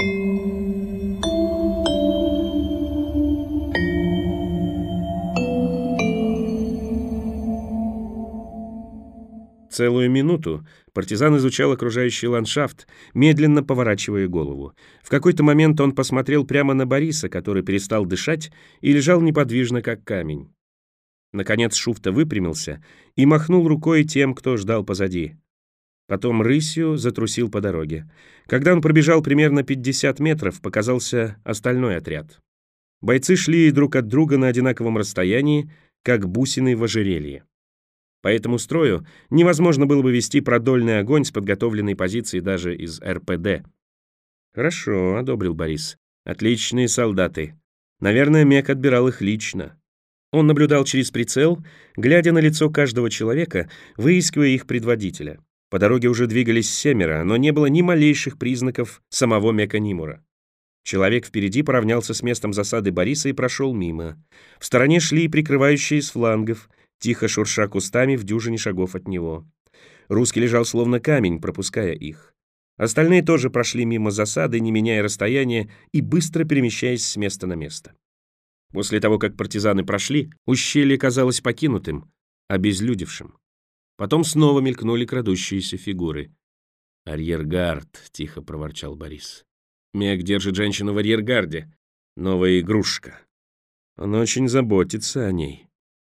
Целую минуту партизан изучал окружающий ландшафт, медленно поворачивая голову. В какой-то момент он посмотрел прямо на Бориса, который перестал дышать и лежал неподвижно, как камень. Наконец Шуфта выпрямился и махнул рукой тем, кто ждал позади. Потом рысью затрусил по дороге. Когда он пробежал примерно 50 метров, показался остальной отряд. Бойцы шли друг от друга на одинаковом расстоянии, как бусины в ожерелье. По этому строю невозможно было бы вести продольный огонь с подготовленной позиции даже из РПД. «Хорошо», — одобрил Борис. «Отличные солдаты. Наверное, Мек отбирал их лично». Он наблюдал через прицел, глядя на лицо каждого человека, выискивая их предводителя. По дороге уже двигались 7, но не было ни малейших признаков самого Мека Нимура. Человек впереди поравнялся с местом засады Бориса и прошел мимо. В стороне шли прикрывающие с флангов, тихо шурша кустами в дюжине шагов от него. Русский лежал словно камень, пропуская их. Остальные тоже прошли мимо засады, не меняя расстояния и быстро перемещаясь с места на место. После того, как партизаны прошли, ущелье казалось покинутым, обезлюдевшим. Потом снова мелькнули крадущиеся фигуры. «Арьергард», — тихо проворчал Борис. «Мек держит женщину в арьергарде. Новая игрушка. Он очень заботится о ней».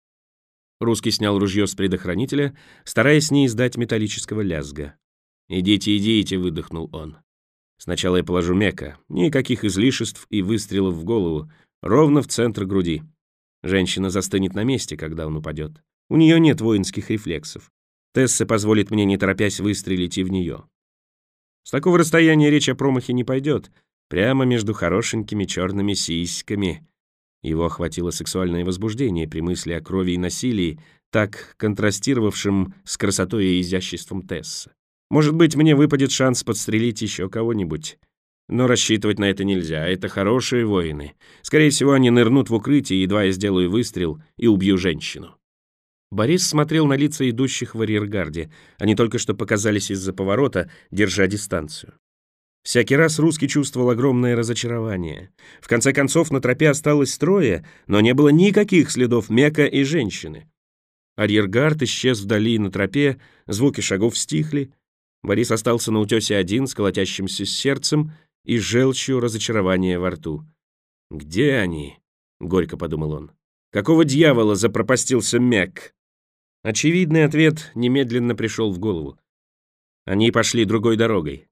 Русский снял ружье с предохранителя, стараясь не издать металлического лязга. «Идите, идите», — выдохнул он. «Сначала я положу Мека. Никаких излишеств и выстрелов в голову. Ровно в центр груди. Женщина застынет на месте, когда он упадет. У нее нет воинских рефлексов. Тесса позволит мне, не торопясь, выстрелить и в нее. С такого расстояния речь о промахе не пойдет. Прямо между хорошенькими черными сиськами». Его охватило сексуальное возбуждение при мысли о крови и насилии, так контрастировавшем с красотой и изяществом Тесса. Может быть, мне выпадет шанс подстрелить еще кого-нибудь. Но рассчитывать на это нельзя, это хорошие воины. Скорее всего, они нырнут в укрытие, едва я сделаю выстрел и убью женщину. Борис смотрел на лица идущих в арьергарде. Они только что показались из-за поворота, держа дистанцию. Всякий раз Русский чувствовал огромное разочарование. В конце концов, на тропе осталось 3, но не было никаких следов Мека и женщины. Арьергард исчез вдали на тропе, звуки шагов стихли. Борис остался на утесе один, с колотящимся сердцем и желчью разочарования во рту. «Где они?» — горько подумал он. «Какого дьявола запропастился Мек?» Очевидный ответ немедленно пришел в голову. Они пошли другой дорогой.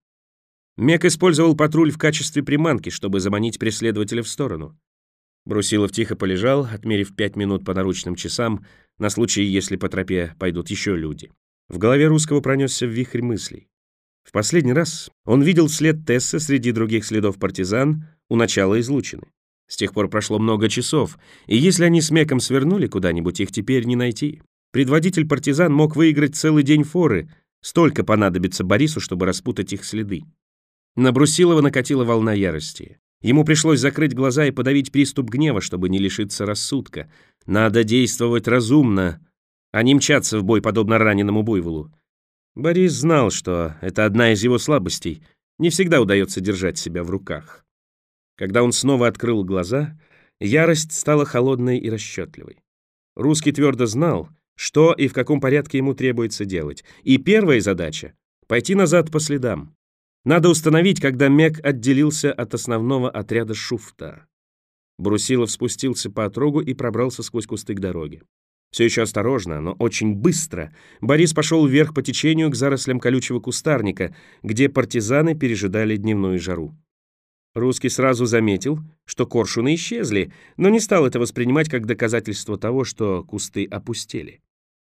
Мек использовал патруль в качестве приманки, чтобы заманить преследователя в сторону. Брусилов тихо полежал, отмерив 5 минут по наручным часам, на случай, если по тропе пойдут еще люди. В голове Русского пронесся вихрь мыслей. В последний раз он видел след Тессы среди других следов партизан у начала излучины. С тех пор прошло много часов, и если они с Меком свернули куда-нибудь, их теперь не найти. Предводитель партизан мог выиграть целый день форы, столько понадобится Борису, чтобы распутать их следы. На Брусилова накатила волна ярости. Ему пришлось закрыть глаза и подавить приступ гнева, чтобы не лишиться рассудка. Надо действовать разумно, а не мчаться в бой, подобно раненому буйволу. Борис знал, что это одна из его слабостей. Не всегда удается держать себя в руках. Когда он снова открыл глаза, ярость стала холодной и расчетливой. Русский твердо знал, что и в каком порядке ему требуется делать. И первая задача — пойти назад по следам. Надо установить, когда Мек отделился от основного отряда Шуфта. Брусилов спустился по отрогу и пробрался сквозь кусты к дороге. Все еще осторожно, но очень быстро Борис пошел вверх по течению к зарослям колючего кустарника, где партизаны пережидали дневную жару. Русский сразу заметил, что коршуны исчезли, но не стал это воспринимать как доказательство того, что кусты опустели.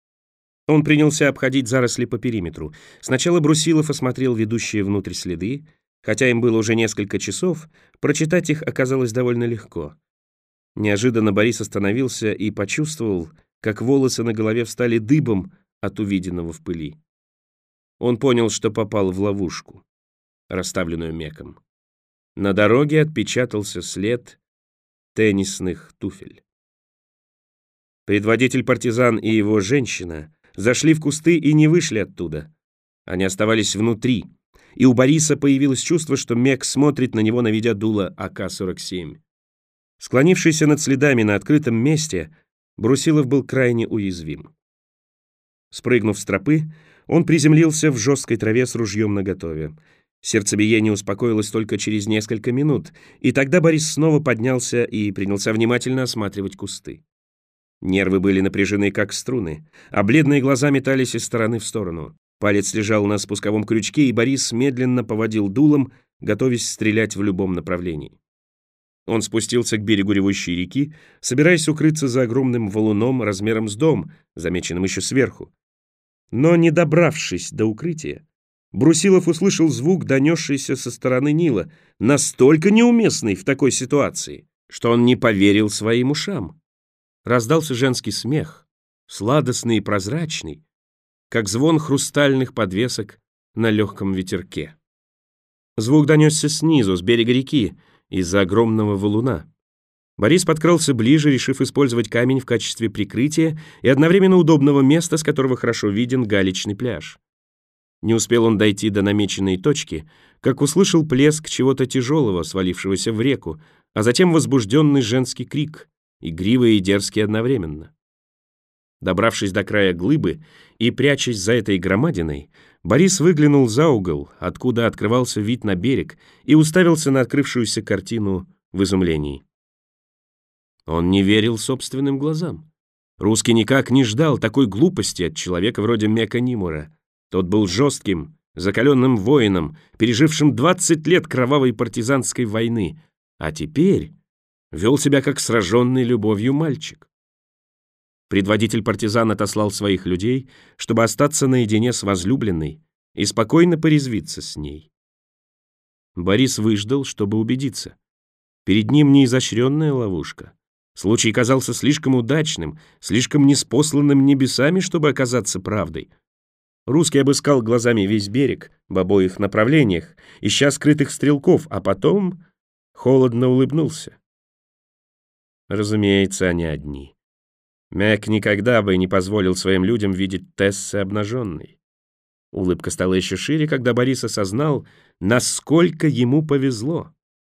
Он принялся обходить заросли по периметру. Сначала Брусилов осмотрел ведущие внутрь следы. Хотя им было уже несколько часов, прочитать их оказалось довольно легко. Неожиданно Борис остановился и почувствовал, как волосы на голове встали дыбом от увиденного в пыли. Он понял, что попал в ловушку, расставленную Меком. На дороге отпечатался след теннисных туфель. Предводитель партизан и его женщина зашли в кусты и не вышли оттуда. Они оставались внутри. и у Бориса появилось чувство, что Мек смотрит на него, наведя дуло АК-47. Склонившийся над следами на открытом месте, Брусилов был крайне уязвим. Спрыгнув с тропы, он приземлился в жесткой траве с ружьем наготове. Сердцебиение успокоилось только через несколько минут, и тогда Борис снова поднялся и принялся внимательно осматривать кусты. Нервы были напряжены, как струны, а бледные глаза метались из стороны в сторону. Палец лежал на спусковом крючке, и Борис медленно поводил дулом, готовясь стрелять в любом направлении. Он спустился к берегу ревущей реки, собираясь укрыться за огромным валуном размером с дом, замеченным еще сверху. Но, не добравшись до укрытия, Брусилов услышал звук, донесшийся со стороны Нила, настолько неуместный в такой ситуации, что он не поверил своим ушам. Раздался женский смех, сладостный и прозрачный, как звон хрустальных подвесок на легком ветерке. Звук донесся снизу, с берега реки, из-за огромного валуна. Борис подкрался ближе, решив использовать камень в качестве прикрытия и одновременно удобного места, с которого хорошо виден галечный пляж. Не успел он дойти до намеченной точки, как услышал плеск чего-то тяжелого, свалившегося в реку, а затем возбужденный женский крик, игривый и дерзкий одновременно. Добравшись до края глыбы и прячась за этой громадиной, Борис выглянул за угол, откуда открывался вид на берег, и уставился на открывшуюся картину в изумлении. Он не верил собственным глазам. Русский никак не ждал такой глупости от человека вроде Мека Нимура. Тот был жестким, закаленным воином, пережившим 20 лет кровавой партизанской войны, а теперь вел себя как сраженный любовью мальчик. Предводитель партизан отослал своих людей, чтобы остаться наедине с возлюбленной и спокойно порезвиться с ней. Борис выждал, чтобы убедиться. Перед ним неизощренная ловушка. Случай казался слишком удачным, слишком неспосланным небесами, чтобы оказаться правдой. Русский обыскал глазами весь берег в обоих направлениях, ища скрытых стрелков, а потом холодно улыбнулся. Разумеется, они одни. Мек никогда бы не позволил своим людям видеть Тессы обнаженной. Улыбка стала еще шире, когда Борис осознал, насколько ему повезло.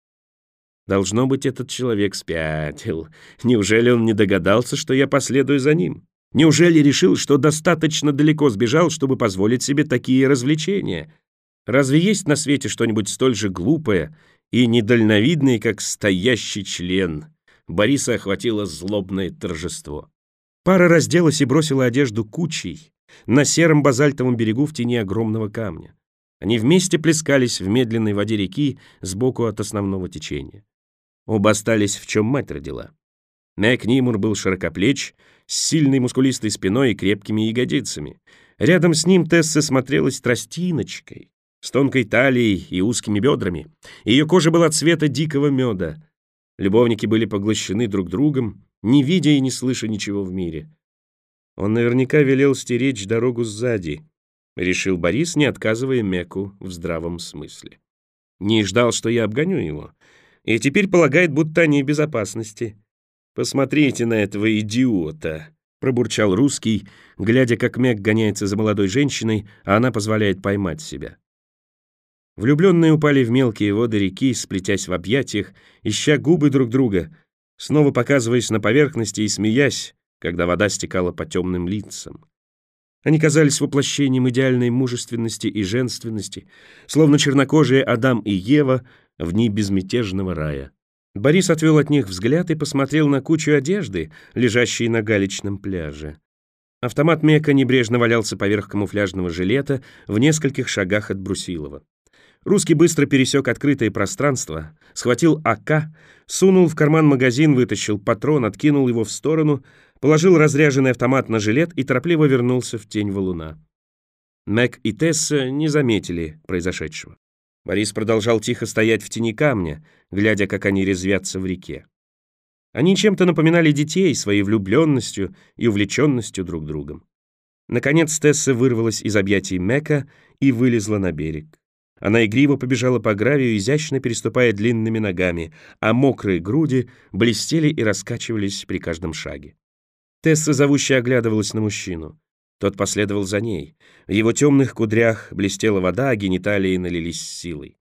Должно быть, этот человек спятил. Неужели он не догадался, что я последую за ним? Неужели решил, что достаточно далеко сбежал, чтобы позволить себе такие развлечения? Разве есть на свете что-нибудь столь же глупое и недальновидное, как стоящий член? Бориса охватило злобное торжество. Пара разделась и бросила одежду кучей на сером базальтовом берегу в тени огромного камня. Они вместе плескались в медленной воде реки сбоку от основного течения. Оба остались, в чем мать родила. Мек Нимур был широкоплеч, с сильной мускулистой спиной и крепкими ягодицами. Рядом с ним Тесса смотрелась тростиночкой, с тонкой талией и узкими бедрами. Ее кожа была цвета дикого меда. Любовники были поглощены друг другом, не видя и не слыша ничего в мире. Он наверняка велел стеречь дорогу сзади, решил Борис, не отказывая Меку в здравом смысле. Не ждал, что я обгоню его, и теперь полагает, будто они в безопасности. «Посмотрите на этого идиота», — пробурчал русский, глядя, как Мек гоняется за молодой женщиной, а она позволяет поймать себя. Влюбленные упали в мелкие воды реки, сплетясь в объятиях, ища губы друг друга, снова показываясь на поверхности и смеясь, когда вода стекала по темным лицам. Они казались воплощением идеальной мужественности и женственности, словно чернокожие Адам и Ева в дни безмятежного рая. Борис отвел от них взгляд и посмотрел на кучу одежды, лежащей на галечном пляже. Автомат Мека небрежно валялся поверх камуфляжного жилета в нескольких шагах от Брусилова. Русский быстро пересек открытое пространство, схватил АК, сунул в карман магазин, вытащил патрон, откинул его в сторону, положил разряженный автомат на жилет и торопливо вернулся в тень валуна. Мек и Тесса не заметили произошедшего. Борис продолжал тихо стоять в тени камня, глядя, как они резвятся в реке. Они чем-то напоминали детей своей влюбленностью и увлеченностью друг другом. Наконец Тесса вырвалась из объятий Мека и вылезла на берег. Она игриво побежала по гравию, изящно переступая длинными ногами, а мокрые груди блестели и раскачивались при каждом шаге. Тесса зовуще оглядывалась на мужчину. Тот последовал за ней. В его темных кудрях блестела вода, а гениталии налились силой.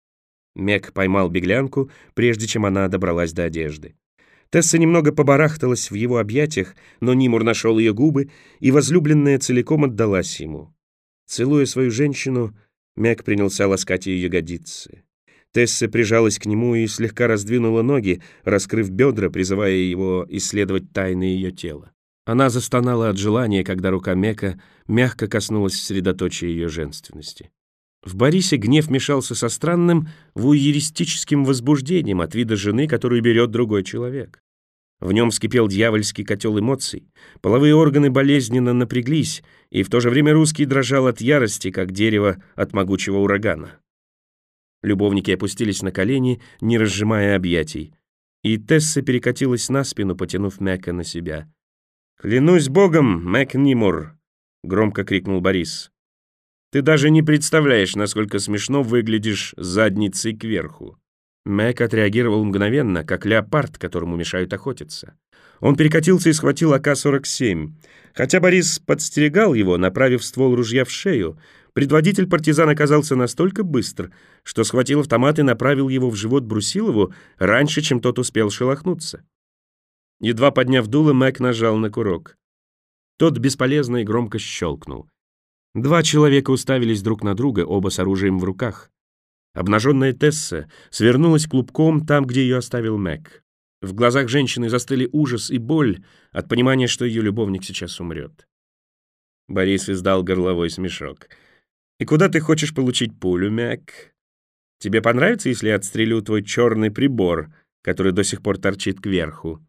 Мэг поймал беглянку, прежде чем она добралась до одежды. Тесса немного побарахталась в его объятиях, но Нимур нашел ее губы, и возлюбленная целиком отдалась ему. Целуя свою женщину, Мэг принялся ласкать ее ягодицы. Тесса прижалась к нему и слегка раздвинула ноги, раскрыв бедра, призывая его исследовать тайны ее тела. Она застонала от желания, когда рука Мэка мягко коснулась средоточия ее женственности. В Борисе гнев мешался со странным вуйеристическим возбуждением от вида жены, которую берет другой человек. В нем вскипел дьявольский котел эмоций, половые органы болезненно напряглись, и в то же время русский дрожал от ярости, как дерево от могучего урагана. Любовники опустились на колени, не разжимая объятий, и Тесса перекатилась на спину, потянув Мэка на себя. «Клянусь богом, Мэг Нимур!» — громко крикнул Борис. «Ты даже не представляешь, насколько смешно выглядишь задницей кверху». Мэг отреагировал мгновенно, как леопард, которому мешают охотиться. Он перекатился и схватил АК-47. Хотя Борис подстерегал его, направив ствол ружья в шею, предводитель партизан оказался настолько быстр, что схватил автомат и направил его в живот Брусилову раньше, чем тот успел шелохнуться. Едва подняв дуло, Мэг нажал на курок. Тот бесполезно и громко щелкнул. Два человека уставились друг на друга, оба с оружием в руках. Обнаженная Тесса свернулась клубком там, где ее оставил Мэг. В глазах женщины застыли ужас и боль от понимания, что ее любовник сейчас умрет. Борис издал горловой смешок. «И куда ты хочешь получить пулю, Мэг? Тебе понравится, если я отстрелю твой черный прибор, который до сих пор торчит кверху?»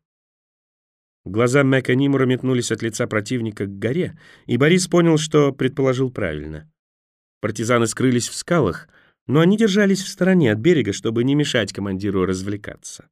Глаза Мэка Нимура метнулись от лица противника к горе, и Борис понял, что предположил правильно. Партизаны скрылись в скалах, но они держались в стороне от берега, чтобы не мешать командиру развлекаться.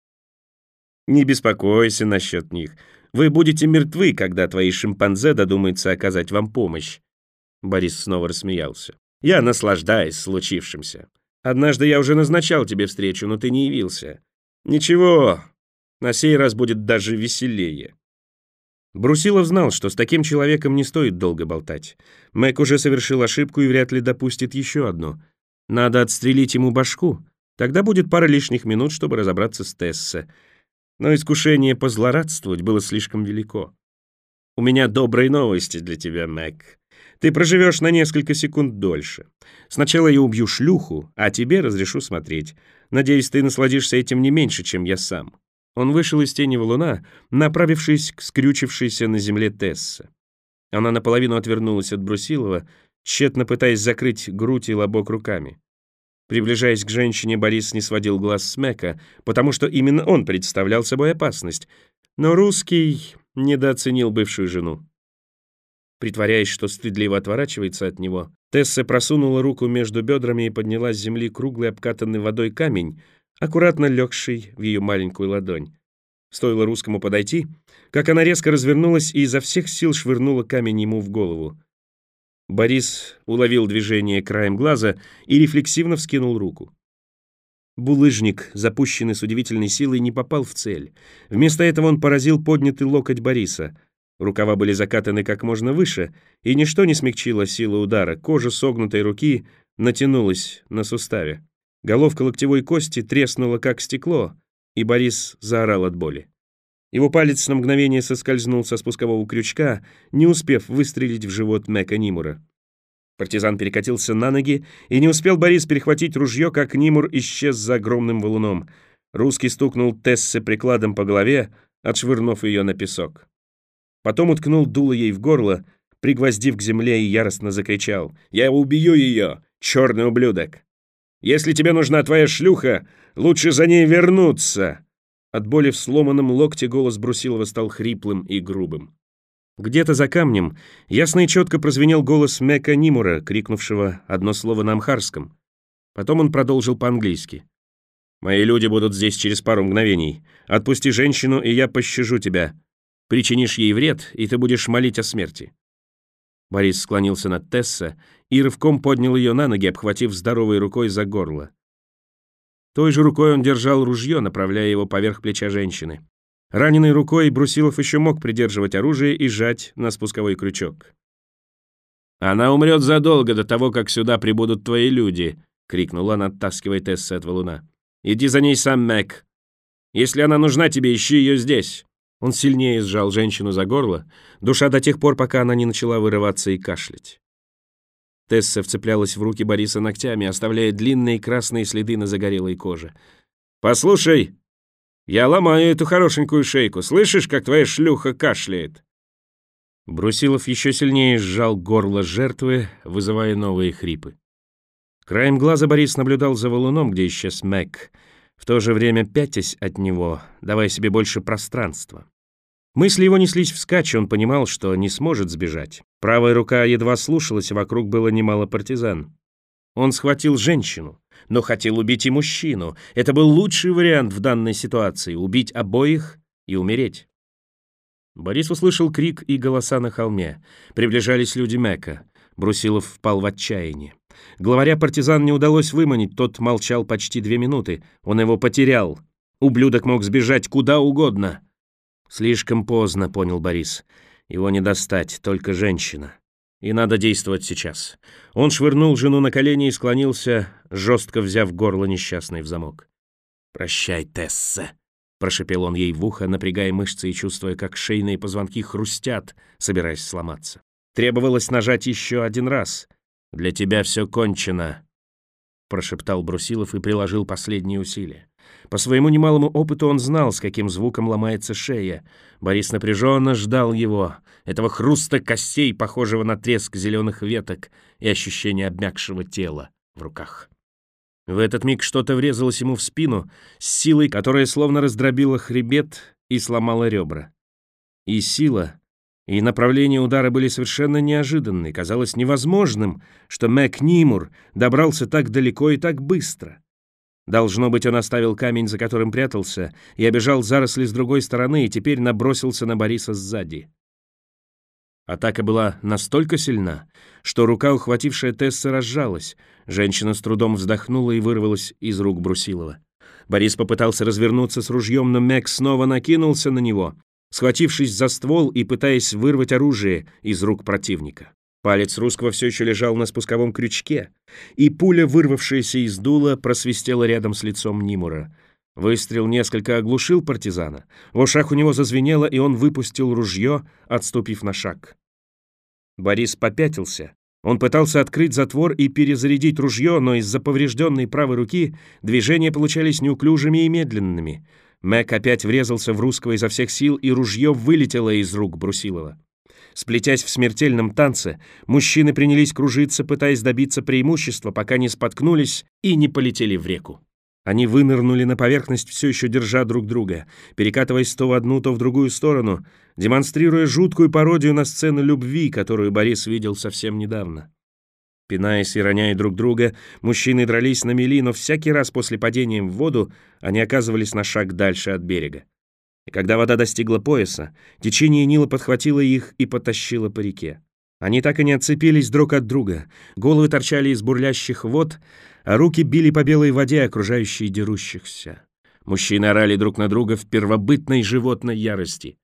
«Не беспокойся насчет них. Вы будете мертвы, когда твои шимпанзе додумаются оказать вам помощь». Борис снова рассмеялся. «Я наслаждаюсь случившимся. Однажды я уже назначал тебе встречу, но ты не явился. Ничего, на сей раз будет даже веселее». Брусилов знал, что с таким человеком не стоит долго болтать. Мэг уже совершил ошибку и вряд ли допустит еще одну. Надо отстрелить ему башку. Тогда будет пара лишних минут, чтобы разобраться с Тессе. Но искушение позлорадствовать было слишком велико. «У меня добрые новости для тебя, Мэг. Ты проживешь на несколько секунд дольше. Сначала я убью шлюху, а тебе разрешу смотреть. Надеюсь, ты насладишься этим не меньше, чем я сам». Он вышел из тени валуна, направившись к скрючившейся на земле Тессе. Она наполовину отвернулась от Брусилова, тщетно пытаясь закрыть грудь и лобок руками. Приближаясь к женщине, Борис не сводил глаз с Мэка, потому что именно он представлял собой опасность. Но русский недооценил бывшую жену. Притворяясь, что стыдливо отворачивается от него, Тесса просунула руку между бедрами и подняла с земли круглый обкатанный водой камень, аккуратно легший в ее маленькую ладонь. Стоило русскому подойти, как она резко развернулась и изо всех сил швырнула камень ему в голову. Борис уловил движение краем глаза и рефлексивно вскинул руку. Булыжник, запущенный с удивительной силой, не попал в цель. Вместо этого он поразил поднятый локоть Бориса. Рукава были закатаны как можно выше, и ничто не смягчило силу удара. Кожа согнутой руки натянулась на суставе. Головка локтевой кости треснула, как стекло, и Борис заорал от боли. Его палец на мгновение соскользнул со спускового крючка, не успев выстрелить в живот Мэка Нимура. Партизан перекатился на ноги, и не успел Борис перехватить ружье, как Нимур исчез за огромным валуном. Русский стукнул Тессе прикладом по голове, отшвырнув ее на песок. Потом уткнул дуло ей в горло, пригвоздив к земле, и яростно закричал: «Я убью ее, черный ублюдок! Если тебе нужна твоя шлюха, лучше за ней вернуться!» От боли в сломанном локте голос Брусилова стал хриплым и грубым. Где-то за камнем ясно и четко прозвенел голос Мэка Нимура, крикнувшего одно слово на амхарском. Потом он продолжил по-английски. «Мои люди будут здесь через пару мгновений. Отпусти женщину, и я пощажу тебя. Причинишь ей вред, и ты будешь молить о смерти». Борис склонился над Тессе и рывком поднял ее на ноги, обхватив здоровой рукой за горло. Той же рукой он держал ружье, направляя его поверх плеча женщины. Раненой рукой Брусилов еще мог придерживать оружие и жать на спусковой крючок. «Она умрет задолго до того, как сюда прибудут твои люди», — крикнул он, оттаскивая Тесса от валуна. «Иди за ней сам, Мэг. Если она нужна тебе, ищи ее здесь». Он сильнее сжал женщину за горло, душа до тех пор, пока она не начала вырываться и кашлять. Тесса вцеплялась в руки Бориса ногтями, оставляя длинные красные следы на загорелой коже. «Послушай, я ломаю эту хорошенькую шейку. Слышишь, как твоя шлюха кашляет?» Брусилов еще сильнее сжал горло жертвы, вызывая новые хрипы. Краем глаза Борис наблюдал за валуном, где исчез Мэг, в то же время пятясь от него, давая себе больше пространства. Мысли его неслись вскачь, он понимал, что не сможет сбежать. Правая рука едва слушалась, вокруг было немало партизан. Он схватил женщину, но хотел убить и мужчину. Это был лучший вариант в данной ситуации — убить обоих и умереть. Борис услышал крик и голоса на холме. Приближались люди Мэка. Брусилов впал в отчаяние. Главаря партизан не удалось выманить, тот молчал почти 2 минуты. Он его потерял. Ублюдок мог сбежать куда угодно. Слишком поздно, понял Борис. Его не достать, только женщина. И надо действовать сейчас. Он швырнул жену на колени и склонился, жестко взяв горло несчастной в замок. «Прощай, Тесса», — прошепел он ей в ухо, напрягая мышцы и чувствуя, как шейные позвонки хрустят, собираясь сломаться. Требовалось нажать еще 1 раз. «Для тебя все кончено», — прошептал Брусилов и приложил последние усилия. По своему немалому опыту он знал, с каким звуком ломается шея. Борис напряженно ждал его, этого хруста костей, похожего на треск зеленых веток, и ощущение обмякшего тела в руках. В этот миг что-то врезалось ему в спину с силой, которая словно раздробила хребет и сломала ребра. И сила, и направление удара были совершенно неожиданны. Казалось невозможным, что Мэг Нимур добрался так далеко и так быстро. Должно быть, он оставил камень, за которым прятался, и обежал заросли с другой стороны, и теперь набросился на Бориса сзади. Атака была настолько сильна, что рука, ухватившая Тесса, разжалась. Женщина с трудом вздохнула и вырвалась из рук Брусилова. Борис попытался развернуться с ружьем, но Мэг снова накинулся на него, схватившись за ствол и пытаясь вырвать оружие из рук противника. Палец русского все еще лежал на спусковом крючке, и пуля, вырвавшаяся из дула, просвистела рядом с лицом Нимура. Выстрел несколько оглушил партизана. В ушах у него зазвенело, и он выпустил ружье, отступив на шаг. Борис попятился. Он пытался открыть затвор и перезарядить ружье, но из-за поврежденной правой руки движения получались неуклюжими и медленными. Мэг опять врезался в русского изо всех сил, и ружье вылетело из рук Брусилова. Сплетясь в смертельном танце, мужчины принялись кружиться, пытаясь добиться преимущества, пока не споткнулись и не полетели в реку. Они вынырнули на поверхность, все еще держа друг друга, перекатываясь то в одну, то в другую сторону, демонстрируя жуткую пародию на сцену любви, которую Борис видел совсем недавно. Пинаясь и роняя друг друга, мужчины дрались на мели, но всякий раз после падения в воду они оказывались на шаг дальше от берега. И когда вода достигла пояса, течение Нила подхватило их и потащило по реке. Они так и не отцепились друг от друга, головы торчали из бурлящих вод, а руки били по белой воде, окружающей дерущихся. Мужчины орали друг на друга в первобытной животной ярости.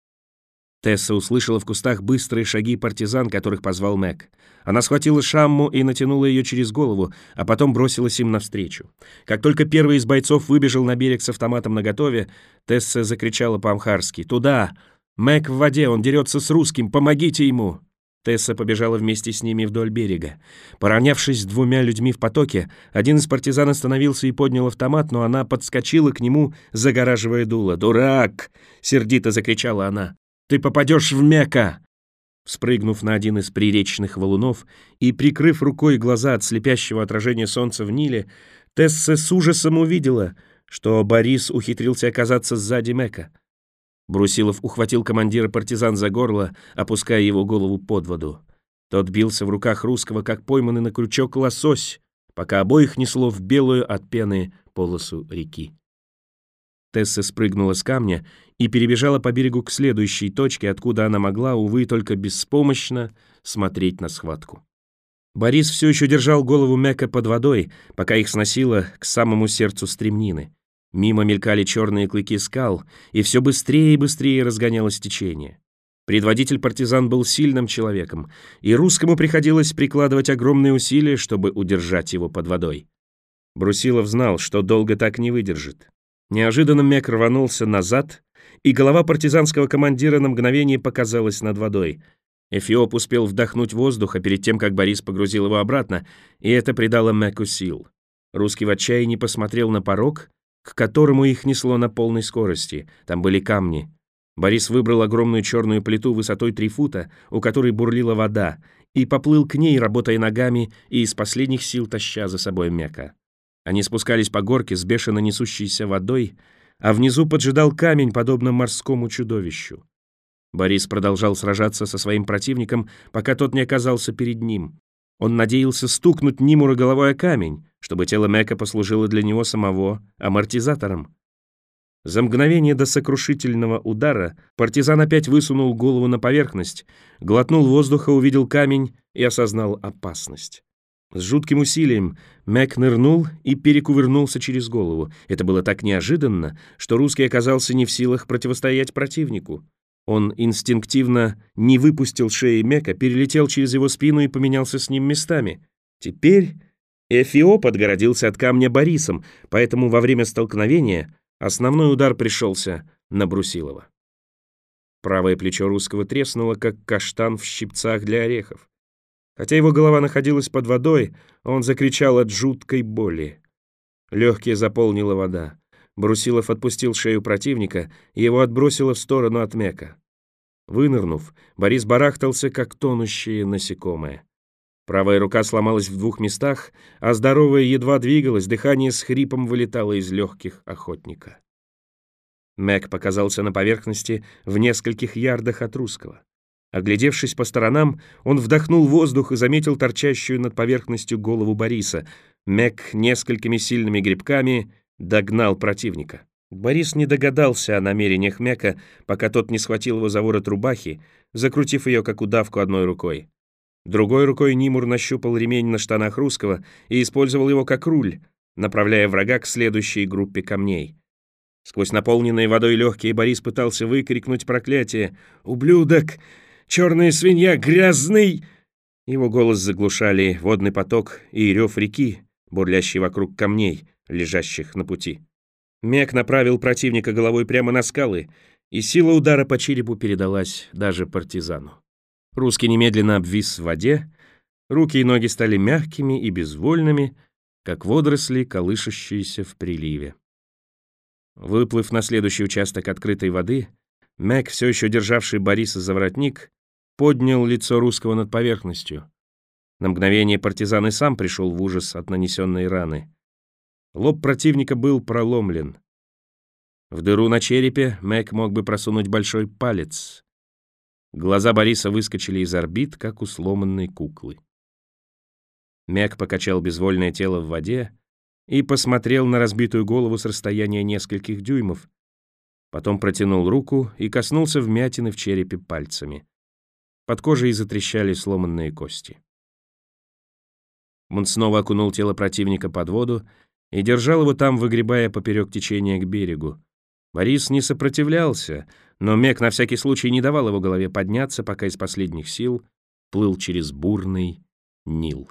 Тесса услышала в кустах быстрые шаги партизан, которых позвал Мэг. Она схватила шамму и натянула ее через голову, а потом бросилась им навстречу. Как только первый из бойцов выбежал на берег с автоматом наготове, Тесса закричала по-амхарски: «Туда! Мэг в воде, он дерется с русским, помогите ему!» Тесса побежала вместе с ними вдоль берега. Поравнявшись с 2 людьми в потоке, один из партизан остановился и поднял автомат, но она подскочила к нему, загораживая дуло. «Дурак!» — сердито закричала она. «Ты попадешь в Мека!» Спрыгнув на один из приречных валунов и прикрыв рукой глаза от слепящего отражения солнца в Ниле, Тесса с ужасом увидела, что Борис ухитрился оказаться сзади Мека. Брусилов ухватил командира партизан за горло, опуская его голову под воду. Тот бился в руках русского, как пойманный на крючок лосось, пока обоих несло в белую от пены полосу реки. Тесса спрыгнула с камня и перебежала по берегу к следующей точке, откуда она могла, увы, только беспомощно смотреть на схватку. Борис все еще держал голову Мека под водой, пока их сносило к самому сердцу стремнины. Мимо мелькали черные клыки скал, и все быстрее и быстрее разгонялось течение. Предводитель партизан был сильным человеком, и русскому приходилось прикладывать огромные усилия, чтобы удержать его под водой. Брусилов знал, что долго так не выдержит. Неожиданно Мек рванулся назад, и голова партизанского командира на мгновение показалась над водой. Эфиоп успел вдохнуть воздуха перед тем, как Борис погрузил его обратно, и это придало Меку сил. Русский в отчаянии посмотрел на порог, к которому их несло на полной скорости. Там были камни. Борис выбрал огромную черную плиту высотой 3 фута, у которой бурлила вода, и поплыл к ней, работая ногами и из последних сил таща за собой Мека. Они спускались по горке с бешено несущейся водой, а внизу поджидал камень, подобно морскому чудовищу. Борис продолжал сражаться со своим противником, пока тот не оказался перед ним. Он надеялся стукнуть Нимура головой о камень, чтобы тело Мека послужило для него самого амортизатором. За мгновение до сокрушительного удара партизан опять высунул голову на поверхность, глотнул воздуха, увидел камень и осознал опасность. С жутким усилием Мек нырнул и перекувырнулся через голову. Это было так неожиданно, что русский оказался не в силах противостоять противнику. Он инстинктивно не выпустил шеи Мека, перелетел через его спину и поменялся с ним местами. Теперь Эфиоп отгородился от камня Борисом, поэтому во время столкновения основной удар пришелся на Брусилова. Правое плечо русского треснуло, как каштан в щипцах для орехов. Хотя его голова находилась под водой, он закричал от жуткой боли. Легкие заполнила вода. Брусилов отпустил шею противника, и его отбросило в сторону от Мека. Вынырнув, Борис барахтался, как тонущее насекомое. Правая рука сломалась в 2 местах, а здоровая едва двигалась, дыхание с хрипом вылетало из легких охотника. Мек показался на поверхности в нескольких ярдах от русского. Оглядевшись по сторонам, он вдохнул воздух и заметил торчащую над поверхностью голову Бориса. Мек несколькими сильными грибками догнал противника. Борис не догадался о намерениях Мека, пока тот не схватил его за ворот рубахи, закрутив ее как удавку одной рукой. Другой рукой Нимур нащупал ремень на штанах русского и использовал его как руль, направляя врага к следующей группе камней. Сквозь наполненные водой легкие Борис пытался выкрикнуть проклятие: «Ублюдок! Черная свинья! Грязный!» Его голос заглушали водный поток и рев реки, бурлящий вокруг камней, лежащих на пути. Мек направил противника головой прямо на скалы, и сила удара по черепу передалась даже партизану. Русский немедленно обвис в воде, руки и ноги стали мягкими и безвольными, как водоросли, колышущиеся в приливе. Выплыв на следующий участок открытой воды, Мек, все еще державший Бориса за воротник, поднял лицо русского над поверхностью. На мгновение партизан и сам пришел в ужас от нанесенной раны. Лоб противника был проломлен. В дыру на черепе Мек мог бы просунуть большой палец. Глаза Бориса выскочили из орбит, как у сломанной куклы. Мек покачал безвольное тело в воде и посмотрел на разбитую голову с расстояния нескольких дюймов. Потом протянул руку и коснулся вмятины в черепе пальцами. Под кожей затрещали сломанные кости. Он снова окунул тело противника под воду и держал его там, выгребая поперек течения к берегу. Борис не сопротивлялся, но Мек на всякий случай не давал его голове подняться, пока из последних сил плыл через бурный Нил.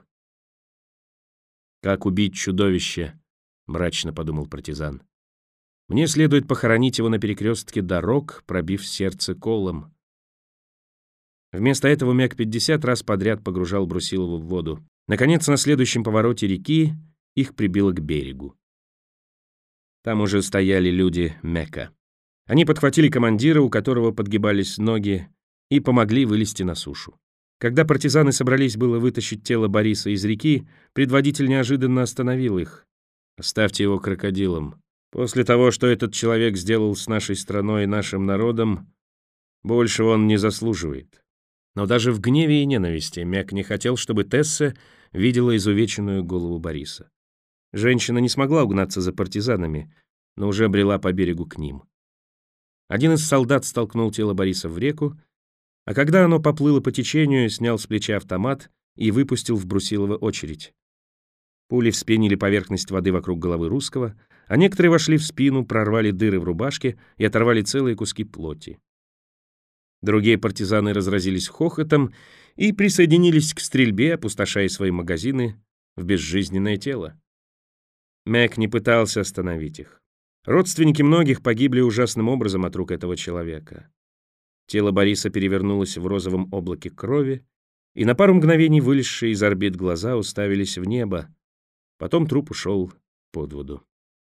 «Как убить чудовище?» — мрачно подумал партизан. «Мне следует похоронить его на перекрестке дорог, пробив сердце колом». Вместо этого Мек 50 раз подряд погружал Брусилова в воду. Наконец, на следующем повороте реки их прибило к берегу. Там уже стояли люди Мека. Они подхватили командира, у которого подгибались ноги, и помогли вылезти на сушу. Когда партизаны собрались было вытащить тело Бориса из реки, предводитель неожиданно остановил их. «Оставьте его крокодилом. После того, что этот человек сделал с нашей страной и нашим народом, большего он не заслуживает». Но даже в гневе и ненависти Мек не хотел, чтобы Тесса видела изувеченную голову Бориса. Женщина не смогла угнаться за партизанами, но уже брела по берегу к ним. Один из солдат столкнул тело Бориса в реку, а когда оно поплыло по течению, снял с плеча автомат и выпустил в Брусилова очередь. Пули вспенили поверхность воды вокруг головы русского, а некоторые вошли в спину, прорвали дыры в рубашке и оторвали целые куски плоти. Другие партизаны разразились хохотом и присоединились к стрельбе, опустошая свои магазины в безжизненное тело. Мэг не пытался остановить их. Родственники многих погибли ужасным образом от рук этого человека. Тело Бориса перевернулось в розовом облаке крови, и на пару мгновений вылезшие из орбит глаза уставились в небо. Потом труп ушел под воду.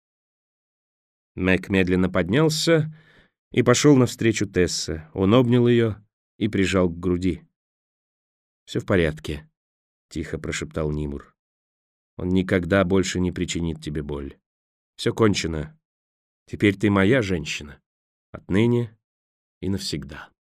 Мэг медленно поднялся и пошел навстречу Тессе. Он обнял ее и прижал к груди. «Все в порядке», — тихо прошептал Нимур. «Он никогда больше не причинит тебе боль. Все кончено. Теперь ты моя женщина. Отныне и навсегда».